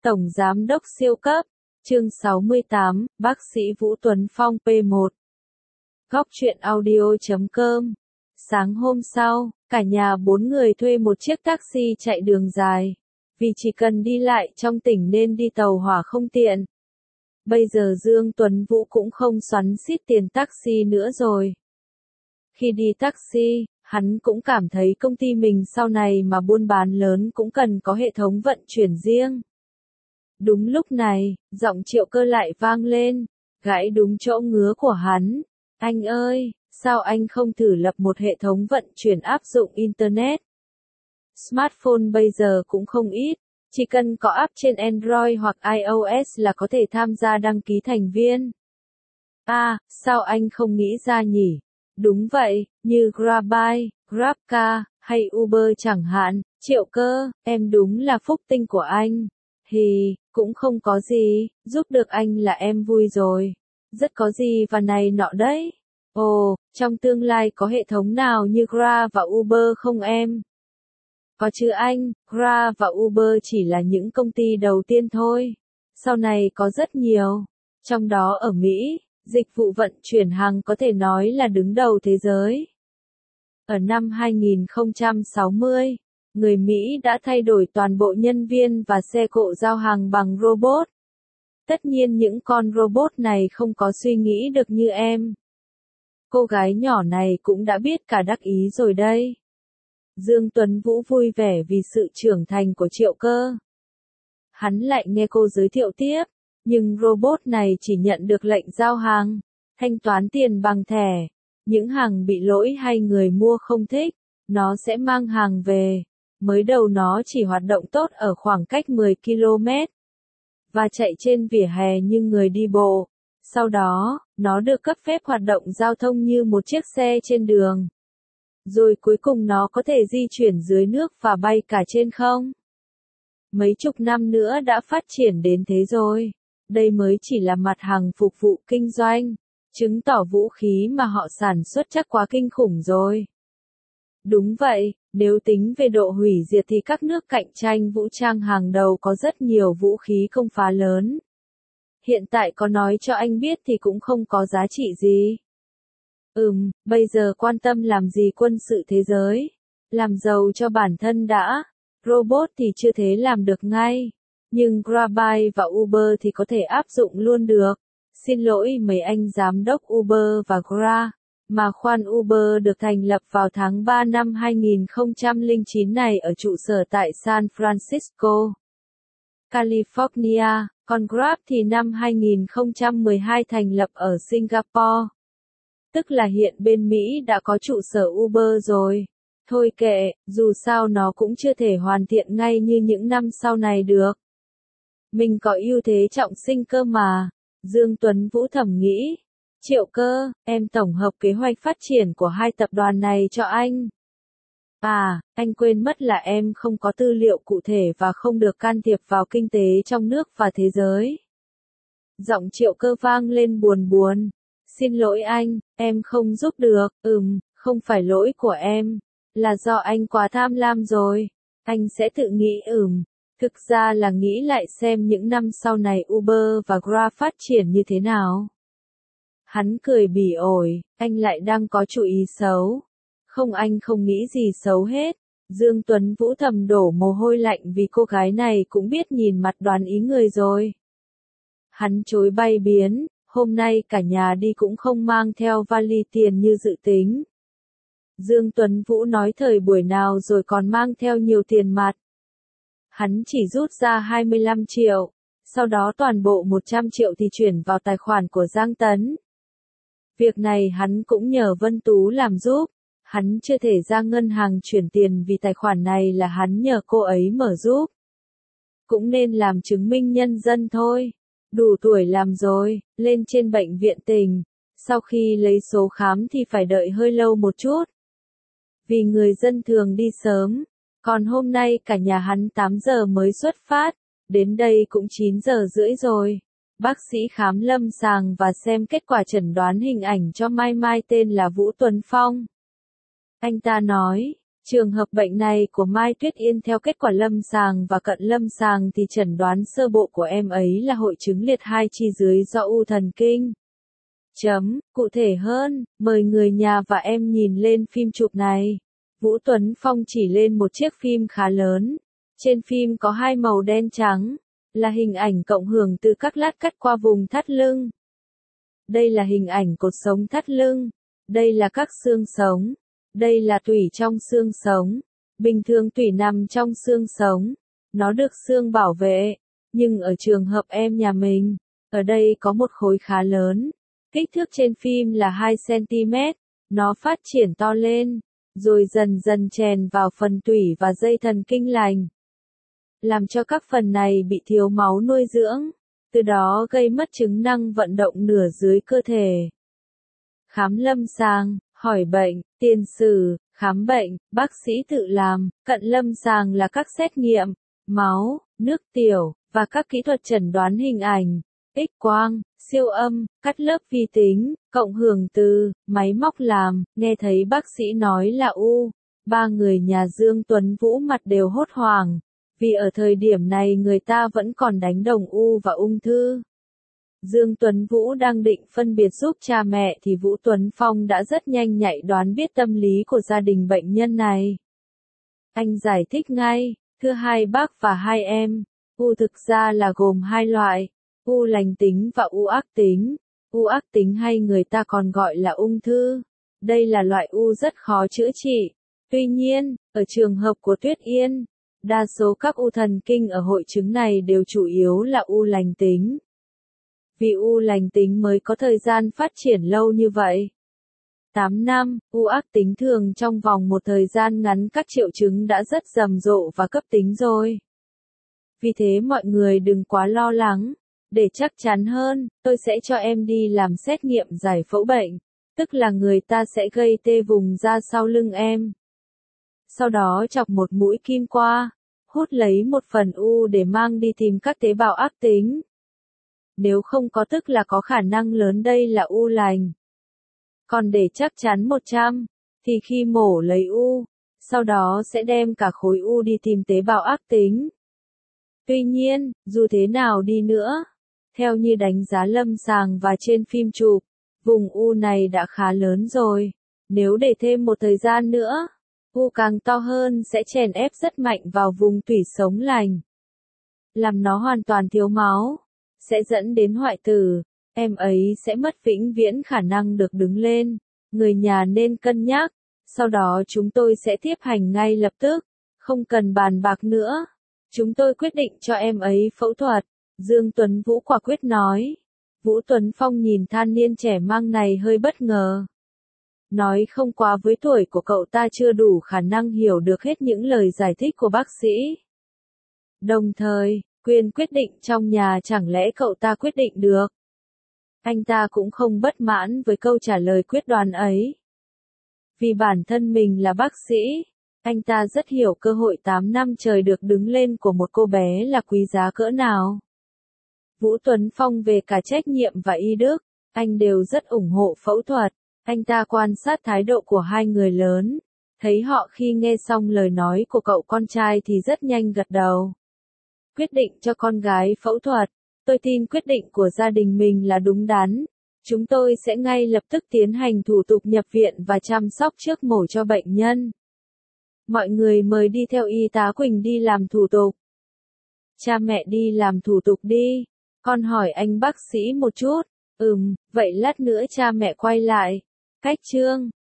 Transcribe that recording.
Tổng Giám đốc siêu cấp, chương 68, bác sĩ Vũ Tuấn Phong P1. Góc truyện audio.com. Sáng hôm sau, cả nhà 4 người thuê một chiếc taxi chạy đường dài. Vì chỉ cần đi lại trong tỉnh nên đi tàu hỏa không tiện. Bây giờ Dương Tuấn Vũ cũng không xoắn xít tiền taxi nữa rồi. Khi đi taxi, hắn cũng cảm thấy công ty mình sau này mà buôn bán lớn cũng cần có hệ thống vận chuyển riêng. Đúng lúc này, giọng Triệu Cơ lại vang lên, gãi đúng chỗ ngứa của hắn. Anh ơi, sao anh không thử lập một hệ thống vận chuyển áp dụng Internet? Smartphone bây giờ cũng không ít, chỉ cần có app trên Android hoặc iOS là có thể tham gia đăng ký thành viên. Sao anh không nghĩ ra nhỉ? Đúng vậy, như GrabBike, GrabCar, hay Uber chẳng hạn. Triệu Cơ, em đúng là phúc tinh của anh. Cũng không có gì, giúp được anh là em vui rồi. Rất có gì và này nọ đấy. Ồ, trong tương lai có hệ thống nào như Grab và Uber không em? Có chứ anh, Grab và Uber chỉ là những công ty đầu tiên thôi. Sau này có rất nhiều. Trong đó ở Mỹ, dịch vụ vận chuyển hàng có thể nói là đứng đầu thế giới. Ở năm 2060, người Mỹ đã thay đổi toàn bộ nhân viên và xe cộ giao hàng bằng robot. Tất nhiên những con robot này không có suy nghĩ được như em. Cô gái nhỏ này cũng đã biết cả đắc ý rồi đây. Dương Tuấn Vũ vui vẻ vì sự trưởng thành của Triệu Cơ. Hắn lại nghe cô giới thiệu tiếp, nhưng robot này chỉ nhận được lệnh giao hàng, thanh toán tiền bằng thẻ. Những hàng bị lỗi hay người mua không thích, nó sẽ mang hàng về. Mới đầu nó chỉ hoạt động tốt ở khoảng cách 10 km và chạy trên vỉa hè như người đi bộ. Sau đó, nó được cấp phép hoạt động giao thông như một chiếc xe trên đường. Rồi cuối cùng nó có thể di chuyển dưới nước và bay cả trên không. Mấy chục năm nữa đã phát triển đến thế rồi. Đây mới chỉ là mặt hàng phục vụ kinh doanh, chứng tỏ vũ khí mà họ sản xuất chắc quá kinh khủng rồi. Đúng vậy, nếu tính về độ hủy diệt thì các nước cạnh tranh vũ trang hàng đầu có rất nhiều vũ khí công phá lớn. Hiện tại có nói cho anh biết thì cũng không có giá trị gì. Bây giờ quan tâm làm gì quân sự thế giới? Làm giàu cho bản thân đã. Robot thì chưa thế làm được ngay. Nhưng GrabBike và Uber thì có thể áp dụng luôn được. Xin lỗi mấy anh giám đốc Uber và Grab. Mà khoan, Uber được thành lập vào tháng 3 năm 2009 này ở trụ sở tại San Francisco, California, còn Grab thì năm 2012 thành lập ở Singapore. Tức là hiện bên Mỹ đã có trụ sở Uber rồi. Thôi kệ, dù sao nó cũng chưa thể hoàn thiện ngay như những năm sau này được. Mình có ưu thế trọng sinh cơ mà. Dương Tuấn Vũ thầm nghĩ. Triệu Cơ, em tổng hợp kế hoạch phát triển của hai tập đoàn này cho anh. Anh quên mất là em không có tư liệu cụ thể và không được can thiệp vào kinh tế trong nước và thế giới. Giọng Triệu Cơ vang lên buồn buồn. Xin lỗi anh, em không giúp được. Không phải lỗi của em, là do anh quá tham lam rồi. Anh sẽ tự nghĩ. Thực ra là nghĩ lại xem những năm sau này Uber và Grab phát triển như thế nào. Hắn cười bỉ ổi, anh lại đang có chủ ý xấu. Không, anh không nghĩ gì xấu hết. Dương Tuấn Vũ thầm đổ mồ hôi lạnh vì cô gái này cũng biết nhìn mặt đoán ý người rồi. Hắn chối bay biến, hôm nay cả nhà đi cũng không mang theo vali tiền như dự tính. Dương Tuấn Vũ nói thời buổi nào rồi còn mang theo nhiều tiền mặt. Hắn chỉ rút ra 25 triệu, sau đó toàn bộ 100 triệu thì chuyển vào tài khoản của Giang Tấn. Việc này hắn cũng nhờ Vân Tú làm giúp. Hắn chưa thể ra ngân hàng chuyển tiền vì tài khoản này là hắn nhờ cô ấy mở giúp. Cũng nên làm chứng minh nhân dân thôi. Đủ tuổi làm rồi, lên trên bệnh viện tỉnh. Sau khi lấy số khám thì phải đợi hơi lâu một chút. Vì người dân thường đi sớm. Còn hôm nay cả nhà hắn 8 giờ mới xuất phát. Đến đây cũng 9 giờ rưỡi rồi. Bác sĩ khám lâm sàng và xem kết quả chẩn đoán hình ảnh cho Mai Mai tên là Vũ Tuấn Phong. Anh ta nói, Trường hợp bệnh này của Mai Tuyết Yên theo kết quả lâm sàng và cận lâm sàng thì chẩn đoán sơ bộ của em ấy là hội chứng liệt hai chi dưới do u thần kinh. Cụ thể hơn, mời người nhà và em nhìn lên phim chụp này. Vũ Tuấn Phong chỉ lên một chiếc phim khá lớn. Trên phim có hai màu đen trắng, là hình ảnh cộng hưởng từ các lát cắt qua vùng thắt lưng. Đây là hình ảnh cột sống thắt lưng. Đây là các xương sống. Đây là tủy trong xương sống. Bình thường tủy nằm trong xương sống. Nó được xương bảo vệ. Nhưng ở trường hợp em nhà mình, ở đây có một khối khá lớn. Kích thước trên phim là 2 cm. Nó phát triển to lên, rồi dần dần chèn vào phần tủy và dây thần kinh lành, làm cho các phần này bị thiếu máu nuôi dưỡng, từ đó gây mất chức năng vận động nửa dưới cơ thể. Khám lâm sàng, hỏi bệnh, tiền sử, khám bệnh, bác sĩ tự làm, cận lâm sàng là các xét nghiệm, máu, nước tiểu, và các kỹ thuật chẩn đoán hình ảnh, X-quang, siêu âm, cắt lớp vi tính, cộng hưởng từ, máy móc làm, nghe thấy bác sĩ nói là u. Ba người nhà Dương Tuấn Vũ mặt đều hốt hoảng, vì ở thời điểm này người ta vẫn còn đánh đồng u và ung thư. Dương Tuấn Vũ đang định phân biệt giúp cha mẹ thì Vũ Tuấn Phong đã rất nhanh nhạy đoán biết tâm lý của gia đình bệnh nhân này. Anh giải thích ngay, thưa hai bác và hai em, u thực ra là gồm hai loại, u lành tính và u ác tính. U ác tính hay người ta còn gọi là ung thư. Đây là loại u rất khó chữa trị. Tuy nhiên, ở trường hợp của Tuyết Yên, đa số các u thần kinh ở hội chứng này đều chủ yếu là u lành tính. Vì u lành tính mới có thời gian phát triển lâu như vậy. 8 năm, u ác tính thường trong vòng một thời gian ngắn các triệu chứng đã rất rầm rộ và cấp tính rồi. Vì thế mọi người đừng quá lo lắng. Để chắc chắn hơn, tôi sẽ cho em đi làm xét nghiệm giải phẫu bệnh, tức là người ta sẽ gây tê vùng da sau lưng em. Sau đó chọc một mũi kim qua, hút lấy một phần u để mang đi tìm các tế bào ác tính. Nếu không có tức là có khả năng lớn đây là u lành. Còn để chắc chắn 100, thì khi mổ lấy u, sau đó sẽ đem cả khối u đi tìm tế bào ác tính. Tuy nhiên, dù thế nào đi nữa, theo như đánh giá lâm sàng và trên phim chụp, vùng u này đã khá lớn rồi. Nếu để thêm một thời gian nữa, u càng to hơn sẽ chèn ép rất mạnh vào vùng tủy sống lành, làm nó hoàn toàn thiếu máu, sẽ dẫn đến hoại tử. Em ấy sẽ mất vĩnh viễn khả năng được đứng lên. Người nhà nên cân nhắc. Sau đó chúng tôi sẽ tiếp hành ngay lập tức, không cần bàn bạc nữa. Chúng tôi quyết định cho em ấy phẫu thuật. Dương Tuấn Vũ quả quyết nói. Vũ Tuấn Phong nhìn thanh niên trẻ mang này hơi bất ngờ. Nói không quá với tuổi của cậu ta chưa đủ khả năng hiểu được hết những lời giải thích của bác sĩ. Đồng thời, quyền quyết định trong nhà chẳng lẽ cậu ta quyết định được. Anh ta cũng không bất mãn với câu trả lời quyết đoán ấy. Vì bản thân mình là bác sĩ, anh ta rất hiểu cơ hội 8 năm trời được đứng lên của một cô bé là quý giá cỡ nào. Vũ Tuấn Phong về cả trách nhiệm và y đức, anh đều rất ủng hộ phẫu thuật. Anh ta quan sát thái độ của hai người lớn, thấy họ khi nghe xong lời nói của cậu con trai thì rất nhanh gật đầu. Quyết định cho con gái phẫu thuật, tôi tin quyết định của gia đình mình là đúng đắn. Chúng tôi sẽ ngay lập tức tiến hành thủ tục nhập viện và chăm sóc trước mổ cho bệnh nhân. Mọi người mời đi theo y tá Quỳnh đi làm thủ tục. Cha mẹ đi làm thủ tục đi. Con hỏi anh bác sĩ một chút. Vậy lát nữa cha mẹ quay lại. Cách chương